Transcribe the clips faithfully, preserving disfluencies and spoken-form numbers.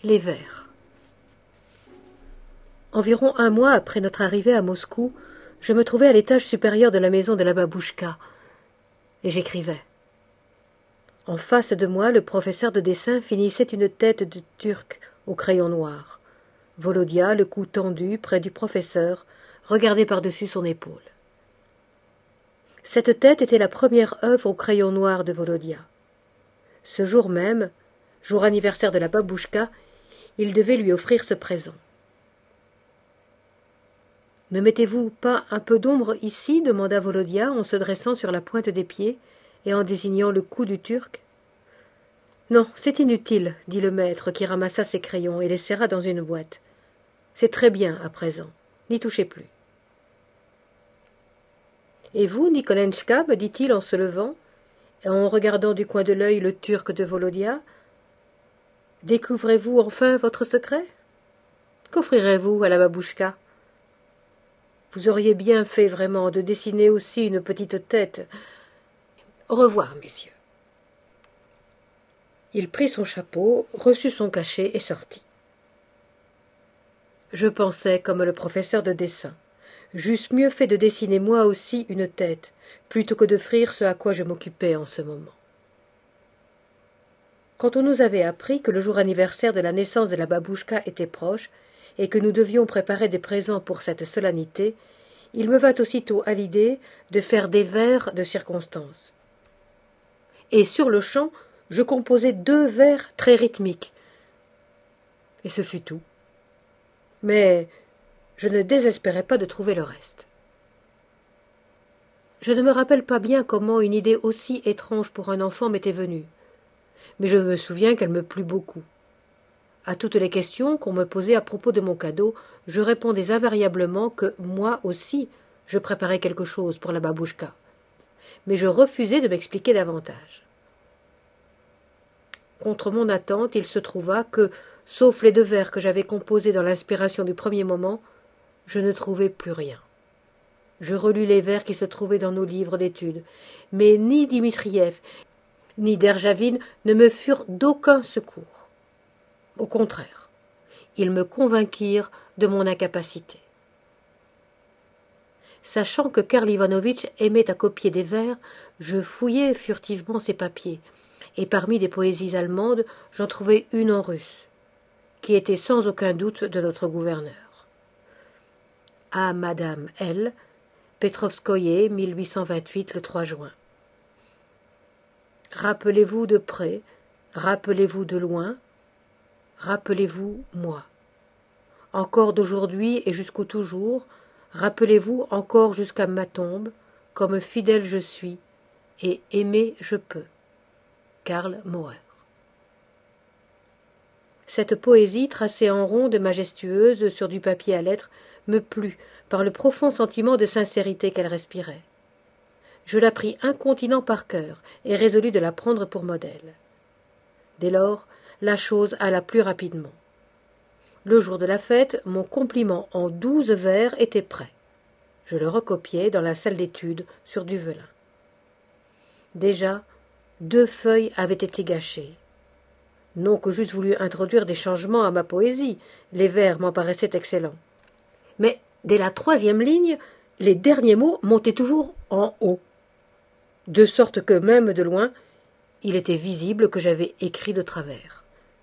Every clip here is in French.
Les vers. Environ un mois après notre arrivée à Moscou, je me trouvais à l'étage supérieur de la maison de la babouchka, et j'écrivais. En face de moi, le professeur de dessin finissait une tête de Turc au crayon noir. Volodia, le cou tendu, près du professeur, regardait par-dessus son épaule. Cette tête était la première œuvre au crayon noir de Volodia. Ce jour même, jour anniversaire de la babouchka, il devait lui offrir ce présent. « Ne mettez-vous pas un peu d'ombre ici » demanda Volodia en se dressant sur la pointe des pieds et en désignant le cou du Turc. « Non, c'est inutile, » dit le maître qui ramassa ses crayons et les serra dans une boîte. « C'est très bien à présent, n'y touchez plus. »« Et vous, Nikolenchka, me dit-il en se levant, et en regardant du coin de l'œil le Turc de Volodia, découvrez-vous enfin votre secret? Qu'offrirez-vous à la babouchka? Vous auriez bien fait vraiment de dessiner aussi une petite tête. Au revoir, messieurs. » Il prit son chapeau, reçut son cachet et sortit. Je pensais comme le professeur de dessin. J'eusse mieux fait de dessiner moi aussi une tête, plutôt que d'offrir ce à quoi je m'occupais en ce moment. Quand on nous avait appris que le jour anniversaire de la naissance de la babouchka était proche, et que nous devions préparer des présents pour cette solennité, il me vint aussitôt à l'idée de faire des vers de circonstance. Et sur-le-champ, je composai deux vers très rythmiques. Et ce fut tout. Mais je ne désespérais pas de trouver le reste. Je ne me rappelle pas bien comment une idée aussi étrange pour un enfant m'était venue, mais je me souviens qu'elle me plut beaucoup. À toutes les questions qu'on me posait à propos de mon cadeau, je répondais invariablement que moi aussi je préparais quelque chose pour la babouchka, mais je refusais de m'expliquer davantage. Contre mon attente, il se trouva que, sauf les deux vers que j'avais composés dans l'inspiration du premier moment, je ne trouvai plus rien. Je relus les vers qui se trouvaient dans nos livres d'études, mais ni Dmitriev, ni Derjavine ne me furent d'aucun secours. Au contraire, ils me convainquirent de mon incapacité. Sachant que Karl Ivanovitch aimait à copier des vers, je fouillai furtivement ses papiers, et parmi des poésies allemandes, j'en trouvai une en russe, qui était sans aucun doute de notre gouverneur. À Madame L., Petrovskoye, mille huit cent vingt-huit, le trois juin. Rappelez-vous de près, rappelez-vous de loin, rappelez-vous moi. Encore d'aujourd'hui et jusqu'au toujours, rappelez-vous encore jusqu'à ma tombe, comme fidèle je suis, et aimer je peux. Karl Mauer. Cette poésie, tracée en ronde majestueuse sur du papier à lettres, me plut par le profond sentiment de sincérité qu'elle respirait. Je la pris incontinent par cœur et résolus de la prendre pour modèle. Dès lors, la chose alla plus rapidement. Le jour de la fête, mon compliment en douze vers était prêt. Je le recopiai dans la salle d'études sur du velin. Déjà, deux feuilles avaient été gâchées. Non que j'eusse voulu introduire des changements à ma poésie, les vers m'en paraissaient excellents. Mais dès la troisième ligne, les derniers mots montaient toujours en haut, de sorte que même de loin, il était visible que j'avais écrit de travers.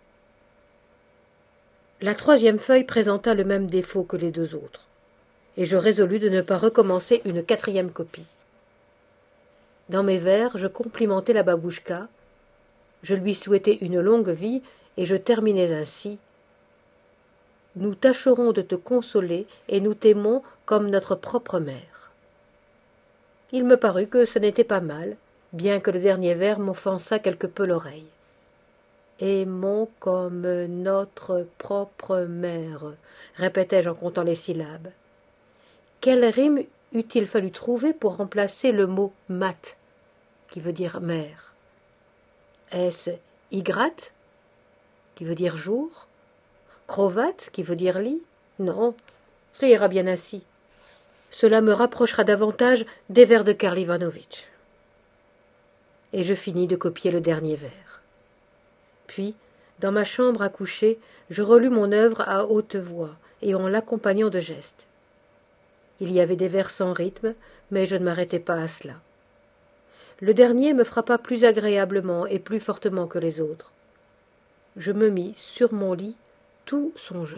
La troisième feuille présenta le même défaut que les deux autres, et je résolus de ne pas recommencer une quatrième copie. Dans mes vers, je complimentais la babouchka, je lui souhaitais une longue vie, et je terminais ainsi. Nous tâcherons de te consoler, et nous t'aimons comme notre propre mère. Il me parut que ce n'était pas mal, bien que le dernier vers m'offensât quelque peu l'oreille. Aimons comme notre propre mère, répétai-je en comptant les syllabes. Quelle rime eût-il fallu trouver pour remplacer le mot mat, qui veut dire mère? Est-ce ygrat, qui veut dire jour? Crovat, qui veut dire lit? Non, cela ira bien ainsi. Cela me rapprochera davantage des vers de Karl Ivanovitch. Et je finis de copier le dernier vers. Puis, Dans ma chambre à coucher, je relus mon œuvre à haute voix et en l'accompagnant de gestes. Il y avait des vers sans rythme, mais je ne m'arrêtai pas à cela. Le dernier me frappa plus agréablement et plus fortement que les autres. Je me mis sur mon lit, tout songeur.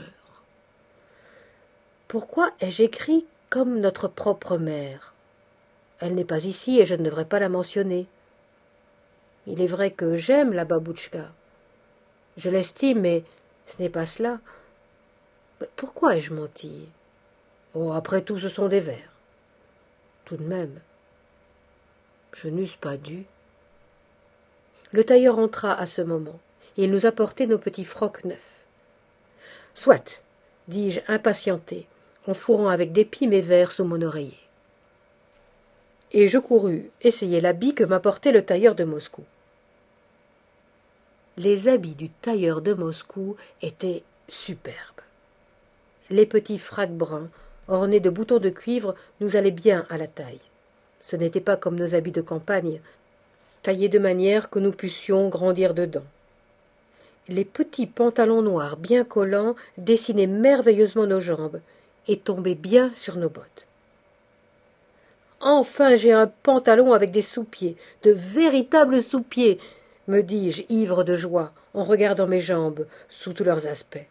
Pourquoi ai-je écrit comme notre propre mère? Elle n'est pas ici et je ne devrais pas la mentionner. Il est vrai que j'aime la babouchka. Je l'estime, mais ce n'est pas cela. Pourquoi ai-je menti? Oh, après tout, ce sont des vers. Tout de même, je n'eusse pas dû. Le tailleur entra à ce moment, et il nous apportait nos petits frocs neufs. Soit, dis-je impatienté, en fourrant avec dépit mes vers sous mon oreiller. Et je courus essayer l'habit que m'apportait le tailleur de Moscou. Les habits du tailleur de Moscou étaient superbes. Les petits fracs bruns, ornés de boutons de cuivre, nous allaient bien à la taille. Ce n'était pas comme nos habits de campagne, taillés de manière que nous pussions grandir dedans. Les petits pantalons noirs bien collants dessinaient merveilleusement nos jambes et tombaient bien sur nos bottes. Enfin, j'ai un pantalon avec des sous-pieds, de véritables sous-pieds, me dis-je, ivre de joie, en regardant mes jambes sous tous leurs aspects.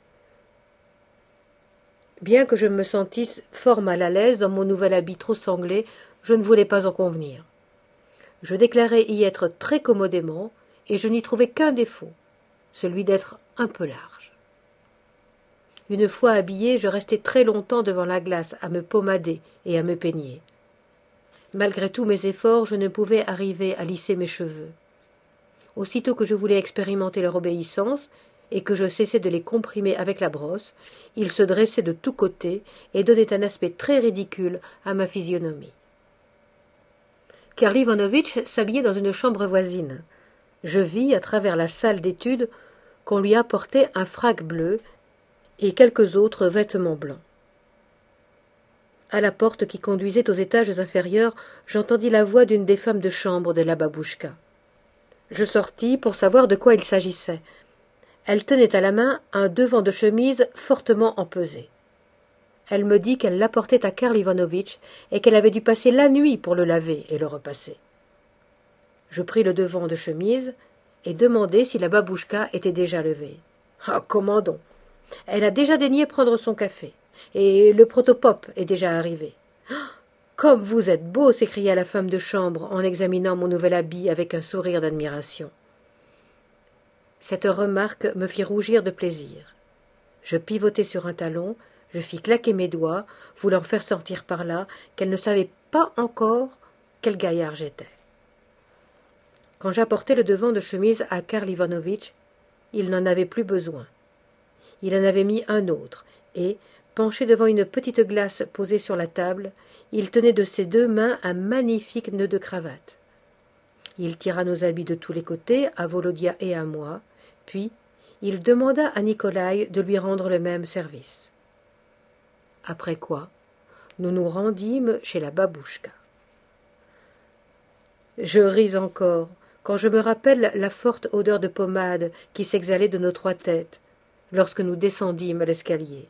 Bien que je me sentisse fort mal à l'aise dans mon nouvel habit trop sanglé, je ne voulais pas en convenir. Je déclarais y être très commodément, et je n'y trouvais qu'un défaut, celui d'être un peu large. Une fois habillé, je restai très longtemps devant la glace à me pommader et à me peigner. Malgré tous mes efforts, je ne pouvais arriver à lisser mes cheveux. Aussitôt que je voulais expérimenter leur obéissance, et que je cessais de les comprimer avec la brosse, ils se dressaient de tous côtés et donnaient un aspect très ridicule à ma physionomie. Karl Ivanovitch s'habillait dans une chambre voisine. Je vis, à travers la salle d'études, qu'on lui apportait un frac bleu et quelques autres vêtements blancs. À la porte qui conduisait aux étages inférieurs, j'entendis la voix d'une des femmes de chambre de la babouchka. Je sortis pour savoir de quoi il s'agissait. Elle tenait à la main un devant de chemise fortement empesé. Elle me dit qu'elle l'apportait à Karl Ivanovitch et qu'elle avait dû passer la nuit pour le laver et le repasser. Je pris le devant de chemise et demandai si la babouchka était déjà levée. Ah, comment donc? Elle a déjà daigné prendre son café, et le protopop est déjà arrivé. Ah, comme vous êtes beau! S'écria la femme de chambre en examinant mon nouvel habit avec un sourire d'admiration. Cette remarque me fit rougir de plaisir. Je pivotai sur un talon, je fis claquer mes doigts, voulant faire sentir par là qu'elle ne savait pas encore quel gaillard j'étais. Quand j'apportai le devant de chemise à Karl Ivanovitch, il n'en avait plus besoin. Il en avait mis un autre, et, penché devant une petite glace posée sur la table, il tenait de ses deux mains un magnifique nœud de cravate. Il tira nos habits de tous les côtés, à Volodya et à moi, puis il demanda à Nikolaï de lui rendre le même service. Après quoi, nous nous rendîmes chez la babouchka. Je ris encore quand je me rappelle la forte odeur de pommade qui s'exhalait de nos trois têtes lorsque nous descendîmes l'escalier.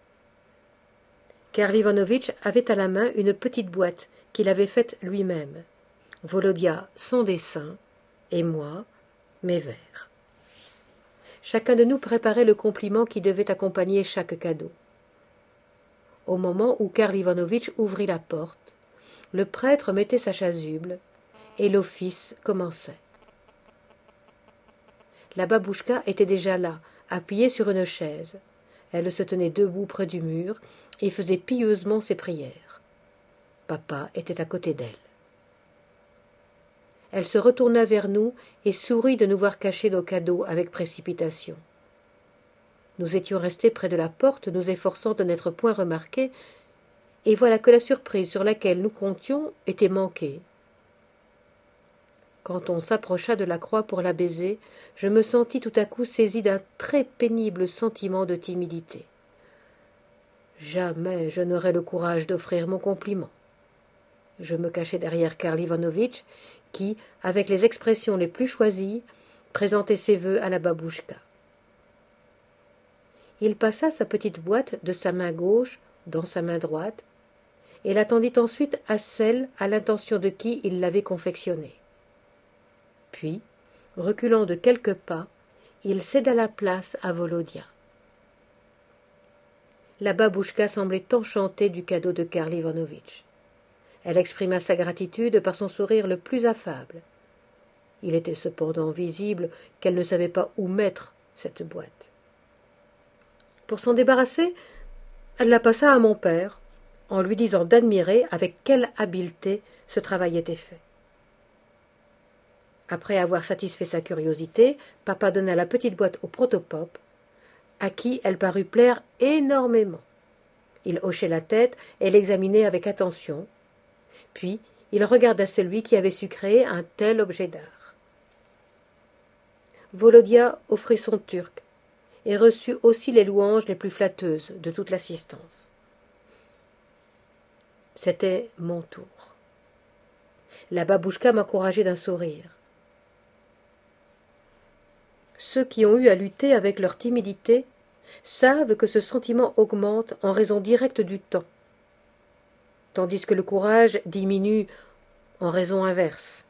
Karl Ivanovitch avait à la main une petite boîte qu'il avait faite lui-même. Volodya son dessin, et moi mes vers. Chacun de nous préparait le compliment qui devait accompagner chaque cadeau. Au moment où Karl Ivanovitch ouvrit la porte, le prêtre mettait sa chasuble, et l'office commençait. La babouchka était déjà là, appuyée sur une chaise. Elle se tenait debout près du mur et faisait pieusement ses prières. Papa était à côté d'elle. Elle se retourna vers nous et sourit de nous voir cacher nos cadeaux avec précipitation. Nous étions restés près de la porte, nous efforçant de n'être point remarqués, et voilà que la surprise sur laquelle nous comptions était manquée. Quand on s'approcha de la croix pour la baiser, je me sentis tout à coup saisi d'un très pénible sentiment de timidité. Jamais je n'aurais le courage d'offrir mon compliment. Je me cachai derrière Karl Ivanovitch, qui, avec les expressions les plus choisies, présentait ses vœux à la babouchka. Il passa sa petite boîte de sa main gauche dans sa main droite, et la tendit ensuite à celle à l'intention de qui il l'avait confectionnée. Puis, reculant de quelques pas, il céda la place à Volodya. La babouchka semblait enchantée du cadeau de Karl Ivanovitch. Elle exprima sa gratitude par son sourire le plus affable. Il était cependant visible qu'elle ne savait pas où mettre cette boîte. Pour s'en débarrasser, elle la passa à mon père, en lui disant d'admirer avec quelle habileté ce travail était fait. Après avoir satisfait sa curiosité, papa donna la petite boîte au protopope, à qui elle parut plaire énormément. Il hochait la tête et l'examinait avec attention, puis il regarda celui qui avait su créer un tel objet d'art. Volodya offrit son turc et reçut aussi les louanges les plus flatteuses de toute l'assistance. C'était mon tour. La babouchka m'encourageait d'un sourire. Ceux qui ont eu à lutter avec leur timidité savent que ce sentiment augmente en raison directe du temps, tandis que le courage diminue en raison inverse.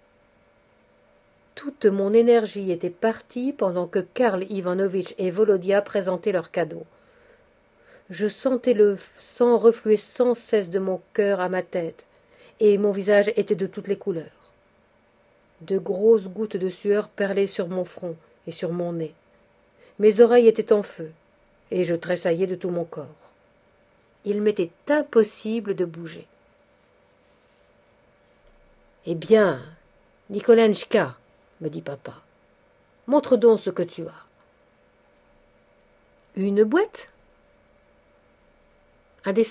Toute mon énergie était partie pendant que Karl Ivanovitch et Volodya présentaient leurs cadeaux. Je sentais le sang refluer sans cesse de mon cœur à ma tête, et mon visage était de toutes les couleurs. De grosses gouttes de sueur perlaient sur mon front et sur mon nez. Mes oreilles étaient en feu, et je tressaillais de tout mon corps. Il m'était impossible de bouger. « Eh bien, Nikolenchka, me dit papa, montre donc ce que tu as. »« Une boîte ? Un dessin ?»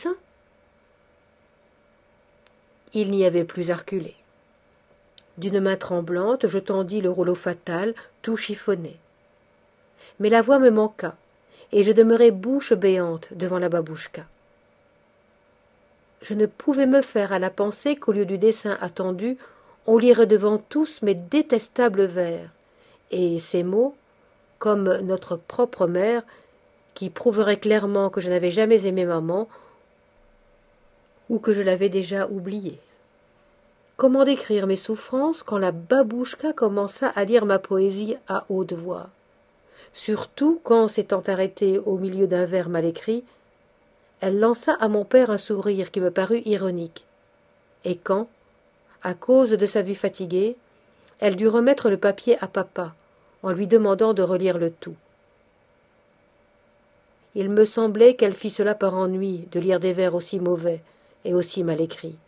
Il n'y avait plus à reculer. D'une main tremblante, je tendis le rouleau fatal, tout chiffonné. Mais la voix me manqua, et je demeurai bouche béante devant la babouchka. Je ne pouvais me faire à la pensée qu'au lieu du dessin attendu, on lirait devant tous mes détestables vers, et ces mots, comme notre propre mère, qui prouveraient clairement que je n'avais jamais aimé maman, ou que je l'avais déjà oubliée. Comment décrire mes souffrances quand la babouchka commença à lire ma poésie à haute voix, surtout quand, s'étant arrêtée au milieu d'un vers mal écrit, elle lança à mon père un sourire qui me parut ironique, et quand, à cause de sa vue fatiguée, elle dut remettre le papier à papa, en lui demandant de relire le tout. Il me semblait qu'elle fit cela par ennui de lire des vers aussi mauvais et aussi mal écrits.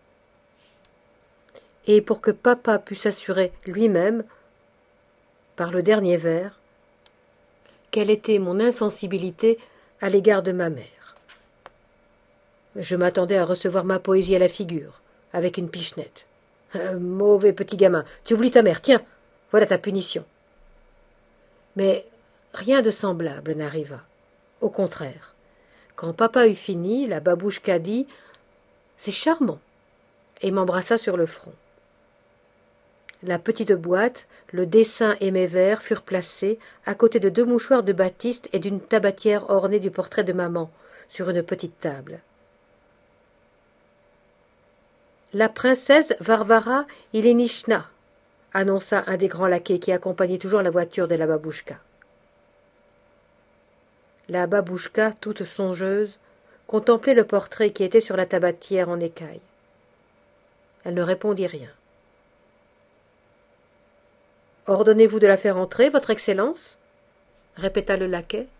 Et pour que papa pût s'assurer lui-même, par le dernier vers, quelle était mon insensibilité à l'égard de ma mère. Je m'attendais à recevoir ma poésie à la figure, avec une pichenette. Euh, mauvais petit gamin, tu oublies ta mère, tiens, voilà ta punition. Mais rien de semblable n'arriva. Au contraire, quand papa eut fini, la babouchka dit « C'est charmant » et m'embrassa sur le front. La petite boîte, le dessin et mes vers furent placés à côté de deux mouchoirs de batiste et d'une tabatière ornée du portrait de maman, sur une petite table. « La princesse Varvara Ilinichna » annonça un des grands laquais qui accompagnait toujours la voiture de la babouchka. La babouchka, toute songeuse, contemplait le portrait qui était sur la tabatière en écaille. Elle ne répondit rien. « Ordonnez-vous de la faire entrer, votre Excellence » répéta le laquais.